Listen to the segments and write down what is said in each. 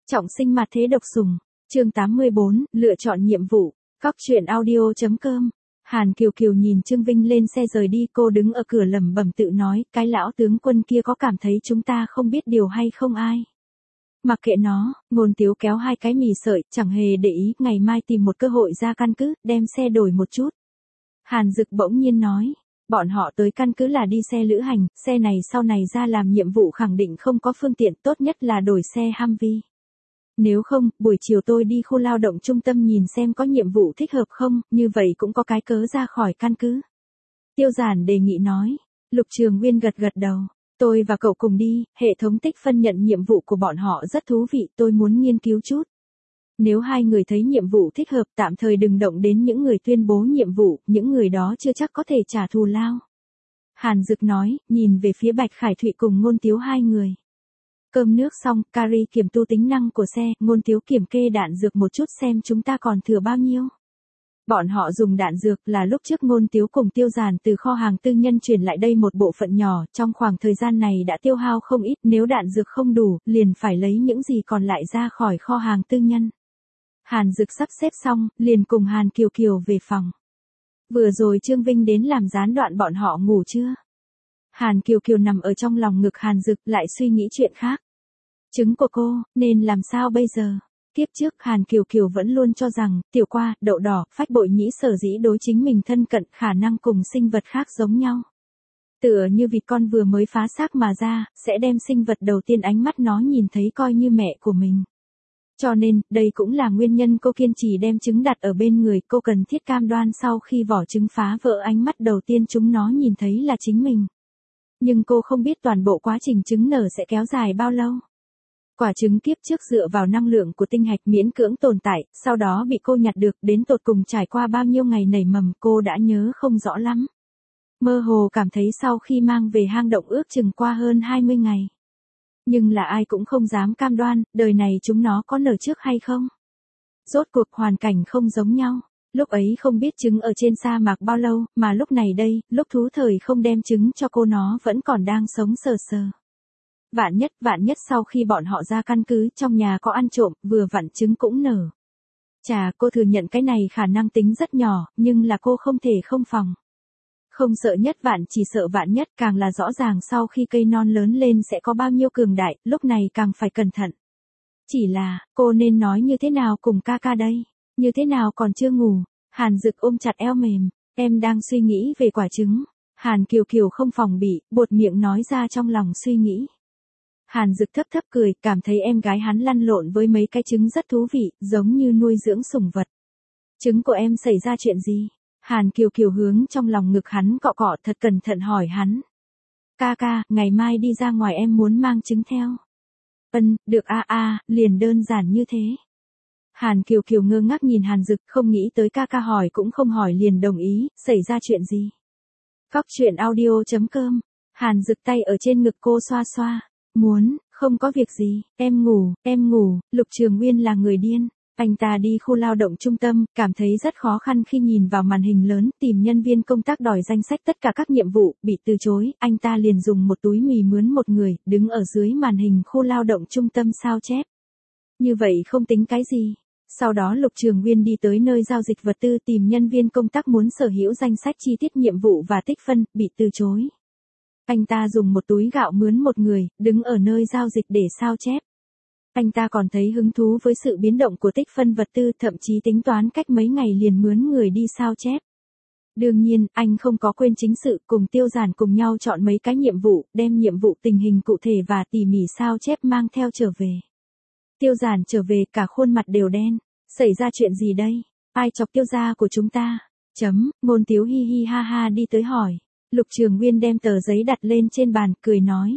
Trọng sinh mặt thế độc sủng. Chương 84, lựa chọn nhiệm vụ. Góc truyện audio.com. Hàn Kiều Kiều nhìn Trương Vinh lên xe rời đi, cô đứng ở cửa lẩm bẩm tự nói, cái lão tướng quân kia có cảm thấy chúng ta không biết điều hay không ai? Mặc kệ nó, Ngôn Tiếu kéo hai cái mì sợi, chẳng hề để ý, ngày mai tìm một cơ hội ra căn cứ, đem xe đổi một chút. Hàn Dực bỗng nhiên nói, bọn họ tới căn cứ là đi xe lữ hành, xe này sau này ra làm nhiệm vụ khẳng định không có phương tiện, tốt nhất là đổi xe Humvee. Nếu không, buổi chiều tôi đi khu lao động trung tâm nhìn xem có nhiệm vụ thích hợp không, như vậy cũng có cái cớ ra khỏi căn cứ. Tiêu Giản đề nghị nói. Lục Trường Nguyên gật gật đầu. Tôi và cậu cùng đi, hệ thống tích phân nhận nhiệm vụ của bọn họ rất thú vị, tôi muốn nghiên cứu chút. Nếu hai người thấy nhiệm vụ thích hợp, tạm thời đừng động đến những người tuyên bố nhiệm vụ, những người đó chưa chắc có thể trả thù lao. Hàn Dực nói, nhìn về phía Bạch Khải Thụy cùng Ngôn Tiếu hai người. Cơm nước xong, Carrie kiểm tu tính năng của xe, Ngôn Tiếu kiểm kê đạn dược một chút xem chúng ta còn thừa bao nhiêu. Bọn họ dùng đạn dược là lúc trước Ngôn Tiếu cùng Tiêu Giản từ kho hàng tư nhân chuyển lại đây một bộ phận nhỏ, trong khoảng thời gian này đã tiêu hao không ít, nếu đạn dược không đủ, liền phải lấy những gì còn lại ra khỏi kho hàng tư nhân. Hàn Dực sắp xếp xong, liền cùng Hàn Kiều Kiều về phòng. Vừa rồi Trương Vinh đến làm gián đoạn bọn họ ngủ chưa? Hàn Kiều Kiều nằm ở trong lòng ngực Hàn Dực lại suy nghĩ chuyện khác. Trứng của cô, nên làm sao bây giờ? Tiếp trước Hàn Kiều Kiều vẫn luôn cho rằng, tiểu qua, đậu đỏ, phách bội nhĩ sở dĩ đối chính mình thân cận khả năng cùng sinh vật khác giống nhau. Tựa như vịt con vừa mới phá xác mà ra, sẽ đem sinh vật đầu tiên ánh mắt nó nhìn thấy coi như mẹ của mình. Cho nên, đây cũng là nguyên nhân cô kiên trì đem trứng đặt ở bên người, cô cần thiết cam đoan sau khi vỏ trứng phá vỡ ánh mắt đầu tiên chúng nó nhìn thấy là chính mình. Nhưng cô không biết toàn bộ quá trình trứng nở sẽ kéo dài bao lâu. Quả trứng kiếp trước dựa vào năng lượng của tinh hạch miễn cưỡng tồn tại, sau đó bị cô nhặt được, đến tột cùng trải qua bao nhiêu ngày nảy mầm cô đã nhớ không rõ lắm. Mơ hồ cảm thấy sau khi mang về hang động ước chừng qua hơn 20 ngày. Nhưng là ai cũng không dám cam đoan, đời này chúng nó có nở trước hay không. Rốt cuộc hoàn cảnh không giống nhau. Lúc ấy không biết trứng ở trên sa mạc bao lâu, mà lúc này đây, lúc thú thời không đem trứng cho cô nó vẫn còn đang sống sờ sờ. Vạn nhất sau khi bọn họ ra căn cứ trong nhà có ăn trộm, vừa vặn trứng cũng nở. Chà, cô thừa nhận cái này khả năng tính rất nhỏ, nhưng là cô không thể không phòng. Không sợ nhất vạn chỉ sợ vạn nhất, càng là rõ ràng sau khi cây non lớn lên sẽ có bao nhiêu cường đại, lúc này càng phải cẩn thận. Chỉ là, cô nên nói như thế nào cùng ca ca đây? Như thế nào còn chưa ngủ? Hàn Dực ôm chặt eo mềm, em đang suy nghĩ về quả trứng. Hàn Kiều Kiều không phòng bị, buột miệng nói ra trong lòng suy nghĩ. Hàn Dực thấp thấp cười, cảm thấy em gái hắn lăn lộn với mấy cái trứng rất thú vị, giống như nuôi dưỡng sủng vật. Trứng của em xảy ra chuyện gì? Hàn Kiều Kiều hướng trong lòng ngực hắn cọ cọ thật cẩn thận hỏi hắn. Ca ca, ngày mai đi ra ngoài em muốn mang trứng theo. Được liền đơn giản như thế. Hàn Kiều Kiều ngơ ngác nhìn Hàn Dực, không nghĩ tới ca ca hỏi cũng không hỏi liền đồng ý, xảy ra chuyện gì? Góc truyện audio.com. Hàn Dực tay ở trên ngực cô xoa xoa. Không có việc gì, em ngủ, Lục Trường Nguyên là người điên. Anh ta đi khu lao động trung tâm, cảm thấy rất khó khăn khi nhìn vào màn hình lớn, tìm nhân viên công tác đòi danh sách tất cả các nhiệm vụ, bị từ chối, anh ta liền dùng một túi mì mướn một người, đứng ở dưới màn hình khu lao động trung tâm sao chép. Như vậy không tính cái gì. Sau đó Lục Trường Nguyên đi tới nơi giao dịch vật tư tìm nhân viên công tác muốn sở hữu danh sách chi tiết nhiệm vụ và tích phân, bị từ chối. Anh ta dùng một túi gạo mướn một người, đứng ở nơi giao dịch để sao chép. Anh ta còn thấy hứng thú với sự biến động của tích phân vật tư, thậm chí tính toán cách mấy ngày liền mướn người đi sao chép. Đương nhiên, anh không có quên chính sự, cùng Tiêu Giản cùng nhau chọn mấy cái nhiệm vụ, đem nhiệm vụ tình hình cụ thể và tỉ mỉ sao chép mang theo trở về. Tiêu Giản trở về cả khuôn mặt đều đen. Xảy ra chuyện gì đây? Ai chọc Tiêu gia của chúng ta? Ngôn Tiếu hi hi ha ha đi tới hỏi. Lục Trường Nguyên đem tờ giấy đặt lên trên bàn, cười nói.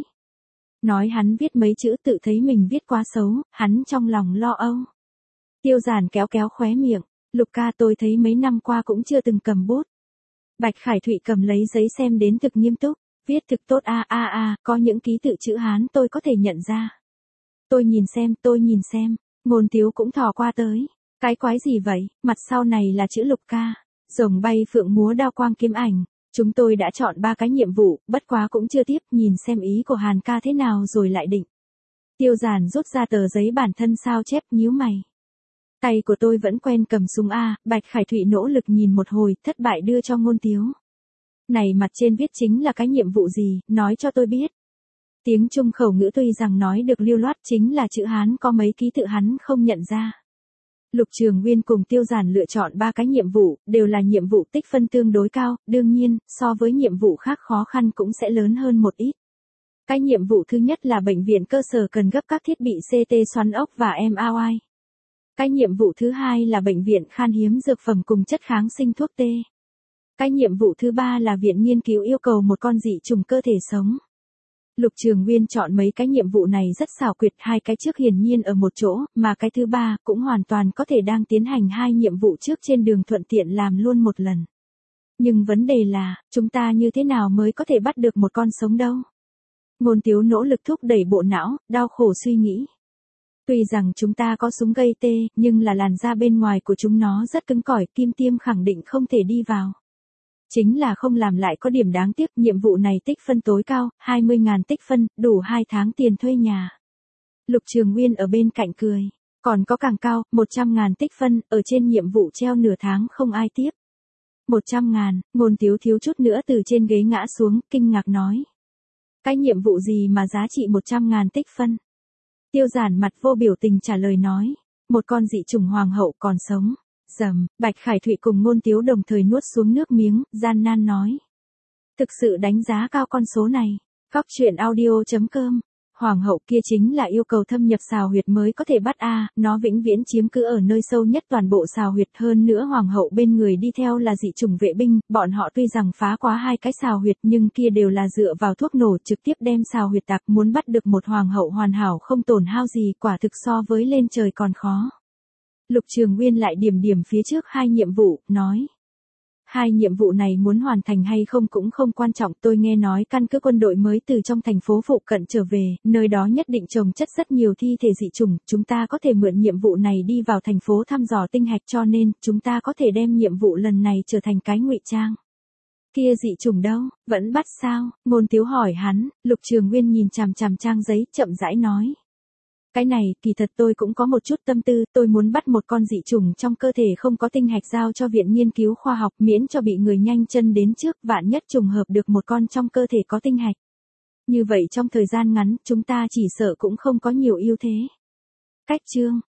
Nói hắn viết mấy chữ tự thấy mình viết quá xấu, hắn trong lòng lo âu. Tiêu Giản kéo kéo khóe miệng. Lục ca, tôi thấy mấy năm qua cũng chưa từng cầm bút. Bạch Khải Thụy cầm lấy giấy xem đến thực nghiêm túc. Viết thực tốt có những ký tự chữ Hán tôi có thể nhận ra. Tôi nhìn xem. Ngôn Tiếu cũng thò qua tới. Cái quái gì vậy, mặt sau này là chữ Lục ca. Rồng bay phượng múa đao quang kiếm ảnh. Chúng tôi đã chọn 3 cái nhiệm vụ, bất quá cũng chưa tiếp, nhìn xem ý của Hàn ca thế nào rồi lại định. Tiêu Giản rút ra tờ giấy bản thân sao chép, nhíu mày. Tay của tôi vẫn quen cầm súng a, Bạch Khải Thụy nỗ lực nhìn một hồi, thất bại đưa cho Ngôn Tiếu. Này mặt trên viết chính là cái nhiệm vụ gì, nói cho tôi biết. Tiếng Trung khẩu ngữ tuy rằng nói được lưu loát chính là chữ Hán có mấy ký tự hắn không nhận ra. Lục Trường Nguyên cùng Tiêu Giản lựa chọn 3 cái nhiệm vụ, đều là nhiệm vụ tích phân tương đối cao, đương nhiên, so với nhiệm vụ khác khó khăn cũng sẽ lớn hơn một ít. Cái nhiệm vụ thứ nhất là bệnh viện cơ sở cần gấp các thiết bị CT xoắn ốc và MRI. Cái nhiệm vụ thứ hai là bệnh viện khan hiếm dược phẩm cùng chất kháng sinh thuốc tê. Cái nhiệm vụ thứ ba là viện nghiên cứu yêu cầu một con dị trùng cơ thể sống. Lục Trường Nguyên chọn mấy cái nhiệm vụ này rất xảo quyệt, 2 cái trước hiển nhiên ở một chỗ, mà cái thứ ba cũng hoàn toàn có thể đang tiến hành 2 nhiệm vụ trước trên đường thuận tiện làm luôn một lần. Nhưng vấn đề là, chúng ta như thế nào mới có thể bắt được một con sống đâu? Ngôn Tiếu nỗ lực thúc đẩy bộ não, đau khổ suy nghĩ. Tuy rằng chúng ta có súng gây tê, nhưng là làn da bên ngoài của chúng nó rất cứng cỏi, kim tiêm khẳng định không thể đi vào. Chính là không làm lại có điểm đáng tiếc, nhiệm vụ này tích phân tối cao, 20.000 tích phân, đủ 2 tháng tiền thuê nhà. Lục Trường Nguyên ở bên cạnh cười. Còn có càng cao, 100.000 tích phân, ở trên nhiệm vụ treo nửa tháng không ai tiếp. 100.000, Ngôn Tiếu thiếu chút nữa từ trên ghế ngã xuống, kinh ngạc nói. Cái nhiệm vụ gì mà giá trị 100.000 tích phân? Tiêu Giản mặt vô biểu tình trả lời nói. Một con dị trùng hoàng hậu còn sống. Dầm, Bạch Khải Thụy cùng Ngôn Tiếu đồng thời nuốt xuống nước miếng, gian nan nói. Thực sự đánh giá cao con số này. Góc truyện audio.com. Hoàng hậu kia chính là yêu cầu thâm nhập xào huyệt mới có thể bắt a, nó vĩnh viễn chiếm cứ ở nơi sâu nhất toàn bộ xào huyệt, hơn nữa hoàng hậu bên người đi theo là dị chủng vệ binh, bọn họ tuy rằng phá quá 2 cái xào huyệt nhưng kia đều là dựa vào thuốc nổ trực tiếp đem xào huyệt tạc, muốn bắt được một hoàng hậu hoàn hảo không tổn hao gì, quả thực so với lên trời còn khó. Lục Trường Nguyên lại điểm phía trước 2 nhiệm vụ, nói. 2 nhiệm vụ này muốn hoàn thành hay không cũng không quan trọng, tôi nghe nói căn cứ quân đội mới từ trong thành phố phụ cận trở về, nơi đó nhất định trồng chất rất nhiều thi thể dị chủng, chúng ta có thể mượn nhiệm vụ này đi vào thành phố thăm dò tinh hạch, cho nên, chúng ta có thể đem nhiệm vụ lần này trở thành cái ngụy trang. Kia dị chủng đâu, vẫn bắt sao? Ngôn Tiếu hỏi hắn. Lục Trường Nguyên nhìn chằm chằm trang giấy, chậm rãi nói. Cái này, kỳ thật tôi cũng có một chút tâm tư, tôi muốn bắt một con dị chủng trong cơ thể không có tinh hạch giao cho viện nghiên cứu khoa học, miễn cho bị người nhanh chân đến trước, vạn nhất trùng hợp được một con trong cơ thể có tinh hạch. Như vậy trong thời gian ngắn, chúng ta chỉ sợ cũng không có nhiều ưu thế. Cách chương